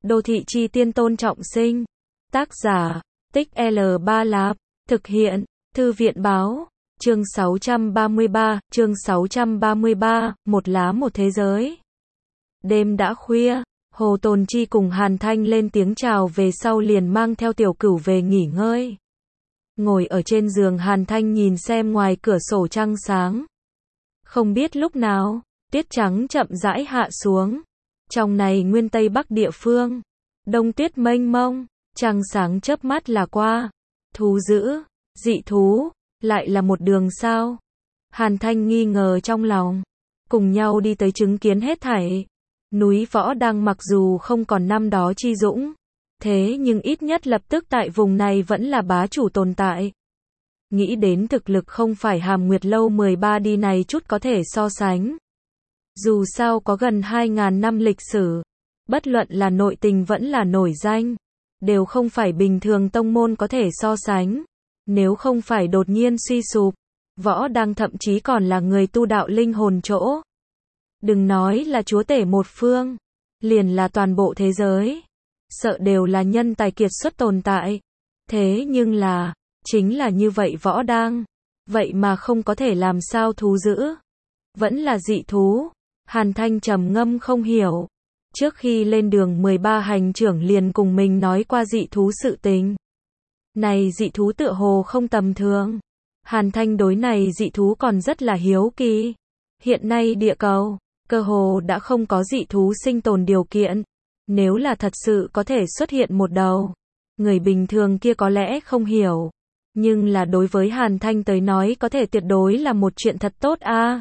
Đô thị chi tiên Tôn Trọng Sinh. Tác giả, Tích L3 Lạp. Thực hiện, Thư viện báo. Chương 633, một lá một thế giới. Đêm đã khuya, Hồ Tồn Chi cùng Hàn Thanh lên tiếng chào về sau liền mang theo Tiểu Cửu về nghỉ ngơi. Ngồi ở trên giường Hàn Thanh nhìn xem ngoài cửa sổ trăng sáng. Không biết lúc nào, tuyết trắng chậm rãi hạ xuống. Trong này nguyên Tây Bắc địa phương, đông tuyết mênh mông, trăng sáng chớp mắt là qua. Thú dữ, dị thú, lại là một đường sao? Hàn Thanh nghi ngờ trong lòng, cùng nhau đi tới chứng kiến hết thảy. Núi Võ Đăng mặc dù không còn năm đó chi dũng, thế nhưng ít nhất lập tức tại vùng này vẫn là bá chủ tồn tại. Nghĩ đến thực lực không phải Hàm Nguyệt Lâu 13 đi này chút có thể so sánh. Dù sao có gần 2.000 năm lịch sử, bất luận là nội tình vẫn là nổi danh, đều không phải bình thường tông môn có thể so sánh. Nếu không phải đột nhiên suy sụp, Võ Đăng thậm chí còn là người tu đạo linh hồn chỗ. Đừng nói là chúa tể một phương, liền là toàn bộ thế giới, sợ đều là nhân tài kiệt xuất tồn tại. Thế nhưng là, chính là như vậy Võ Đăng, vậy mà không có thể làm sao thú dữ, vẫn là dị thú. Hàn Thanh trầm ngâm không hiểu. Trước khi lên đường 13 hành trưởng liền cùng mình nói qua dị thú sự tình. Này dị thú tựa hồ không tầm thường. Hàn Thanh đối này dị thú còn rất là hiếu kỳ. Hiện nay địa cầu, cơ hồ đã không có dị thú sinh tồn điều kiện. Nếu là thật sự có thể xuất hiện một đầu, người bình thường kia có lẽ không hiểu. Nhưng là đối với Hàn Thanh tới nói có thể tuyệt đối là một chuyện thật tốt a.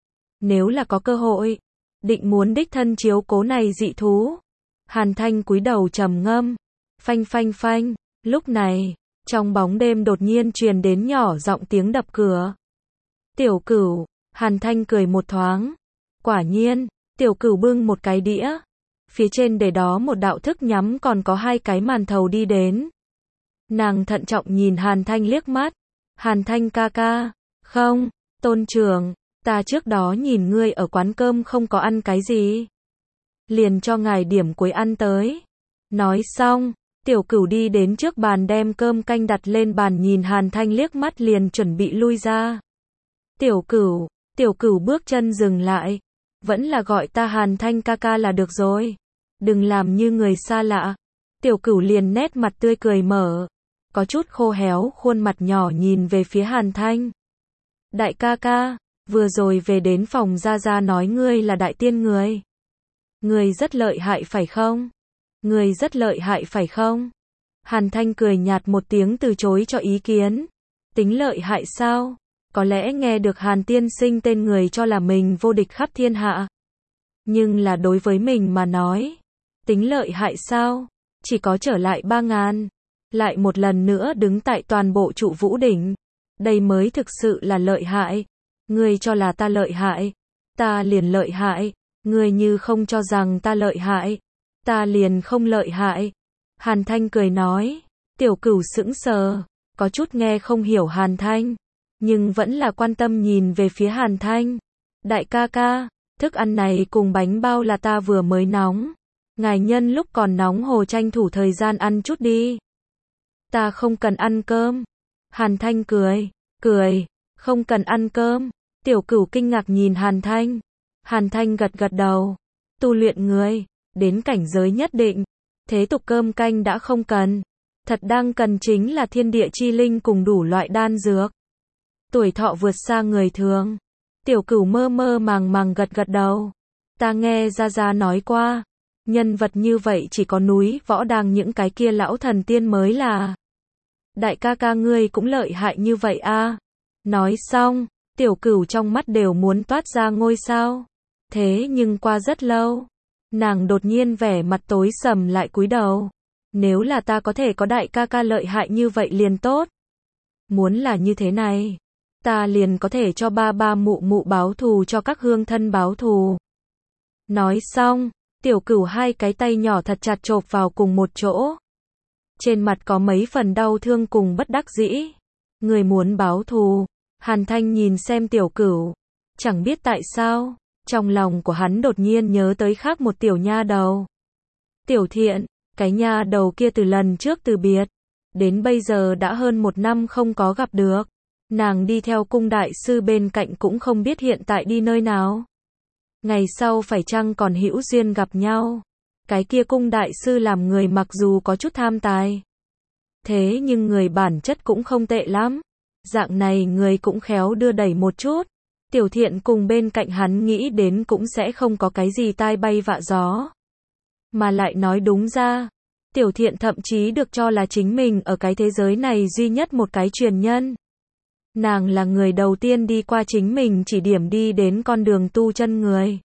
Nếu là có cơ hội, định muốn đích thân chiếu cố này dị thú. Hàn Thanh cúi đầu trầm ngâm. Phanh phanh phanh, lúc này, trong bóng đêm đột nhiên truyền đến nhỏ giọng tiếng đập cửa. Tiểu Cửu, Hàn Thanh cười một thoáng. Quả nhiên, Tiểu Cửu bưng một cái đĩa. Phía trên để đó một đạo thức nhắm còn có hai cái màn thầu đi đến. Nàng thận trọng nhìn Hàn Thanh liếc mắt. Hàn Thanh ca ca, không, Tôn trưởng, ta trước đó nhìn ngươi ở quán cơm không có ăn cái gì, liền cho ngài điểm cuối ăn tới. Nói xong, Tiểu Cửu đi đến trước bàn đem cơm canh đặt lên bàn nhìn Hàn Thanh liếc mắt liền chuẩn bị lui ra. Tiểu Cửu bước chân dừng lại. Vẫn là gọi ta Hàn Thanh ca ca là được rồi. Đừng làm như người xa lạ. Tiểu Cửu liền nét mặt tươi cười mở. Có chút khô héo khuôn mặt nhỏ nhìn về phía Hàn Thanh. Đại ca ca, vừa rồi về đến phòng Gia Gia nói ngươi là đại tiên người. Ngươi rất lợi hại phải không? Ngươi rất lợi hại phải không? Hàn Thanh cười nhạt một tiếng từ chối cho ý kiến. Tính lợi hại sao? Có lẽ nghe được Hàn tiên sinh tên người cho là mình vô địch khắp thiên hạ. Nhưng là đối với mình mà nói, tính lợi hại sao? Chỉ có trở lại 3.000. Lại một lần nữa đứng tại toàn bộ trụ vũ đỉnh. Đây mới thực sự là lợi hại. Ngươi cho là ta lợi hại, ta liền lợi hại. Ngươi như không cho rằng ta lợi hại, ta liền không lợi hại. Hàn Thanh cười nói. Tiểu Cửu sững sờ, có chút nghe không hiểu Hàn Thanh, nhưng vẫn là quan tâm nhìn về phía Hàn Thanh. Đại ca ca, thức ăn này cùng bánh bao là ta vừa mới nóng. Ngài nhân lúc còn nóng hồ tranh thủ thời gian ăn chút đi. Ta không cần ăn cơm. Hàn Thanh cười, không cần ăn cơm. Tiểu Cửu kinh ngạc nhìn Hàn Thanh. Hàn Thanh gật gật đầu. Tu luyện người, đến cảnh giới nhất định, thế tục cơm canh đã không cần. Thật đang cần chính là thiên địa chi linh cùng đủ loại đan dược. Tuổi thọ vượt xa người thường. Tiểu Cửu mơ mơ màng màng gật gật đầu. Ta nghe Gia Gia nói qua, nhân vật như vậy chỉ có núi Võ Đăng những cái kia lão thần tiên mới là. Đại ca ca ngươi cũng lợi hại như vậy a. Nói xong, Tiểu Cửu trong mắt đều muốn toát ra ngôi sao. Thế nhưng qua rất lâu, nàng đột nhiên vẻ mặt tối sầm lại cúi đầu. Nếu là ta có thể có đại ca ca lợi hại như vậy liền tốt. Muốn là như thế này, ta liền có thể cho ba ba mụ mụ báo thù cho các hương thân báo thù. Nói xong, Tiểu Cửu hai cái tay nhỏ thật chặt chộp vào cùng một chỗ. Trên mặt có mấy phần đau thương cùng bất đắc dĩ. Người muốn báo thù. Hàn Thanh nhìn xem Tiểu Cửu. Chẳng biết tại sao, trong lòng của hắn đột nhiên nhớ tới khác một tiểu nha đầu. Tiểu Thiện, Cái nha đầu kia từ lần trước từ biệt, đến bây giờ đã hơn 1 năm không có gặp được. Nàng đi theo cung đại sư bên cạnh cũng không biết hiện tại đi nơi nào. Ngày sau phải chăng còn hữu duyên gặp nhau. Cái kia cung đại sư làm người mặc dù có chút tham tài, thế nhưng người bản chất cũng không tệ lắm. Dạng này người cũng khéo đưa đẩy một chút. Tiểu Thiện cùng bên cạnh hắn nghĩ đến cũng sẽ không có cái gì tai bay vạ gió. Mà lại nói đúng ra, Tiểu Thiện thậm chí được cho là chính mình ở cái thế giới này duy nhất một cái truyền nhân. Nàng là người đầu tiên đi qua chính mình chỉ điểm đi đến con đường tu chân người.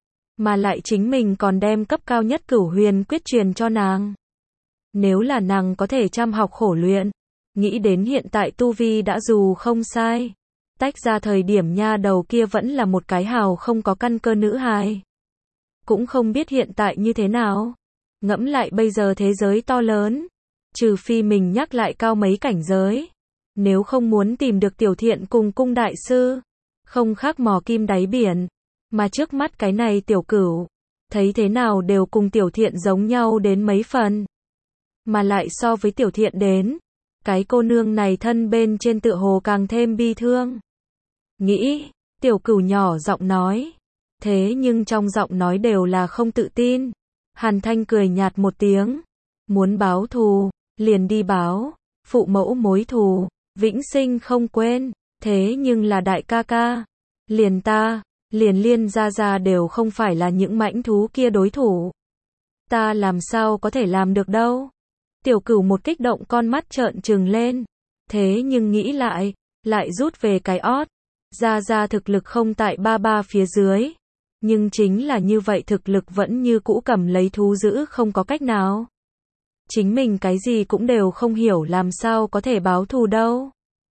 Mà lại chính mình còn đem cấp cao nhất Cửu Huyền Quyết truyền cho nàng. Nếu là nàng có thể chăm học khổ luyện, nghĩ đến hiện tại tu vi đã dù không sai. Tách ra thời điểm nha đầu kia vẫn là một cái hào không có căn cơ nữ hài. Cũng không biết hiện tại như thế nào. Ngẫm lại bây giờ thế giới to lớn. Trừ phi mình nhắc lại cao mấy cảnh giới. Nếu không muốn tìm được Tiểu Thiện cùng cung đại sư, không khác mò kim đáy biển. Mà trước mắt cái này Tiểu Cửu, thấy thế nào đều cùng Tiểu Thiện giống nhau đến mấy phần. Mà lại so với Tiểu Thiện đến, cái cô nương này thân bên trên tựa hồ càng thêm bi thương. Nghĩ, Tiểu Cửu nhỏ giọng nói. Thế nhưng trong giọng nói đều là không tự tin. Hàn Thanh cười nhạt một tiếng. Muốn báo thù, liền đi báo. Phụ mẫu mối thù, vĩnh sinh không quên. Thế nhưng là đại ca ca. Liền ta, liền Liên gia gia đều không phải là những mãnh thú kia đối thủ. Ta làm sao có thể làm được đâu. Tiểu Cửu một kích động con mắt trợn trừng lên. Thế nhưng nghĩ lại rút về cái ót. Gia gia thực lực không tại ba phía dưới. Nhưng chính là như vậy thực lực vẫn như cũ cầm lấy thú dữ không có cách nào. Chính mình cái gì cũng đều không hiểu làm sao có thể báo thù đâu.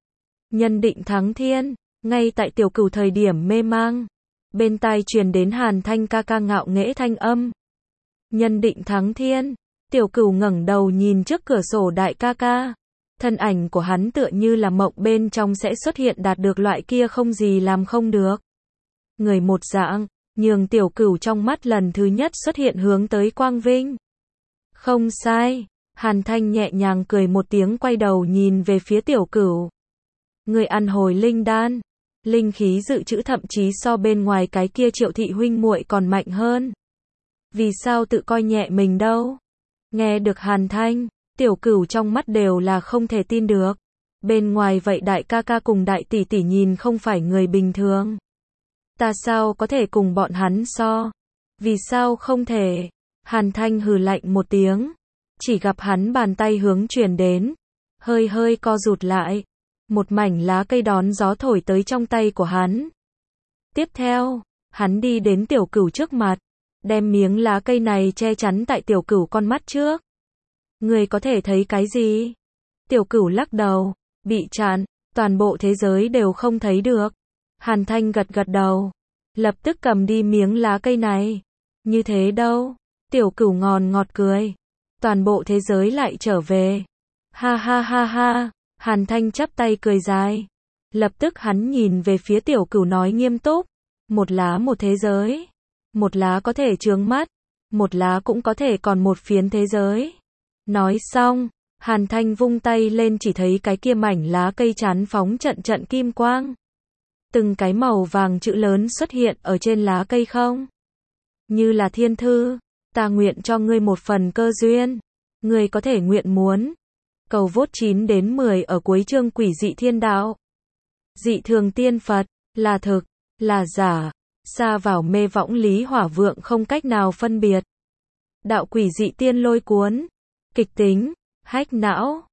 Nhân định thắng thiên, ngay tại Tiểu Cửu thời điểm mê mang. Bên tai truyền đến Hàn Thanh ca ca ngạo nghễ thanh âm. Nhân định thắng thiên, Tiểu Cửu ngẩng đầu nhìn trước cửa sổ đại ca ca. Thân ảnh của hắn tựa như là mộng bên trong sẽ xuất hiện đạt được loại kia không gì làm không được. Người một dạng, nhường Tiểu Cửu trong mắt lần thứ nhất xuất hiện hướng tới quang vinh. Không sai, Hàn Thanh nhẹ nhàng cười một tiếng quay đầu nhìn về phía Tiểu Cửu. Người ăn hồi linh đan, linh khí dự trữ thậm chí so bên ngoài cái kia Triệu thị huynh muội còn mạnh hơn. Vì sao tự coi nhẹ mình đâu? Nghe được Hàn Thanh, Tiểu Cửu trong mắt đều là không thể tin được. Bên ngoài vậy đại ca ca cùng đại tỷ tỷ nhìn không phải người bình thường. Ta sao có thể cùng bọn hắn so? Vì sao không thể? Hàn Thanh hừ lạnh một tiếng. Chỉ gặp hắn bàn tay hướng chuyển đến. Hơi co rụt lại. Một mảnh lá cây đón gió thổi tới trong tay của hắn. Tiếp theo, hắn đi đến Tiểu Cửu trước mặt. Đem miếng lá cây này che chắn tại Tiểu Cửu con mắt trước. Người có thể thấy cái gì? Tiểu Cửu lắc đầu. Bị chặn, toàn bộ thế giới đều không thấy được. Hàn Thanh gật đầu. Lập tức cầm đi miếng lá cây này. Như thế đâu? Tiểu Cửu ngọt cười. Toàn bộ thế giới lại trở về. Ha ha. Hàn Thanh chắp tay cười dài. Lập tức hắn nhìn về phía Tiểu Cửu nói nghiêm túc. Một lá một thế giới. Một lá có thể chướng mắt. Một lá cũng có thể còn một phiến thế giới. Nói xong, Hàn Thanh vung tay lên chỉ thấy cái kia mảnh lá cây chán phóng trận kim quang. Từng cái màu vàng chữ lớn xuất hiện ở trên lá cây không? Như là thiên thư, ta nguyện cho ngươi một phần cơ duyên. Ngươi có thể nguyện muốn. Cầu vote 9 đến 10 ở cuối chương Quỷ dị thiên đạo. Dị thường tiên Phật, là thực, là giả, xa vào mê võng lý hỏa vượng không cách nào phân biệt. Đạo quỷ dị tiên lôi cuốn, kịch tính, hách não.